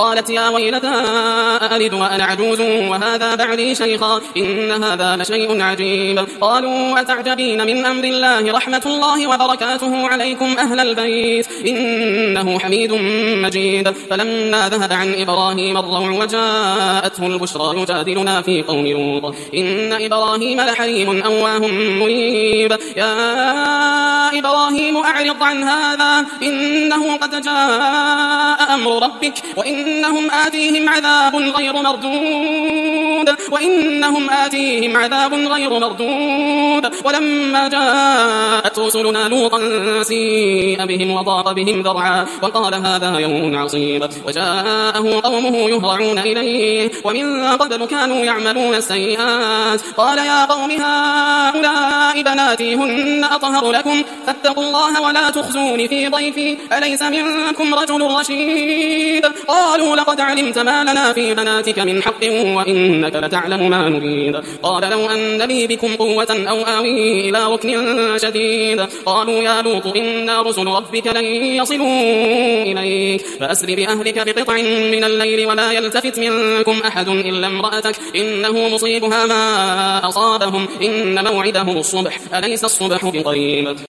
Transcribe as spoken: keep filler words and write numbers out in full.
قالت يا ويلتى أألد وأنا عجوز وهذا بعلي شيخا إن هذا لشيء عجيب. قالوا أتعجبين من أمر الله رحمة الله وبركاته عليكم أهل البيت إنه حميد مجيد. فلما ذهب عن إبراهيم الروع وجاءته البشرى يجادلنا في قوم لوط إن إبراهيم لحليم أواه منيب. يا إبراهيم أعرض عن هذا إنه قد جاء أمر ربك وإنهم آتيهم عذاب غير مردود وإنهم آتيهم عذاب غير مردود. ولما جاءت رسلنا لوطا سيء بهم وضاق بهم ذرعا وقال هذا يوم عصيب. وجاءه قومه يهرعون إليه ومن قبل كانوا يعملون السيئات. قال يا قوم هؤلاء بناتي هن أطهر لكم فاتقوا الله ولا تخزوني في ضيفي أليس منكم رجل رشيد. قالوا لقد علمت ما لنا في بناتك من حق وإنك لتعلم ما نريد. قال لو أن لي بكم قوة أو آوي إلى ركن شديد. قالوا يا لوط إنا رسل ربك لن يصلوا إليك فأسر بأهلك بقطع من الليل ولا يلتفت منكم أحد إلا امرأتك إنه مصيبها ما أصابهم إن موعدهم الصبح أليس الصبح بقريب.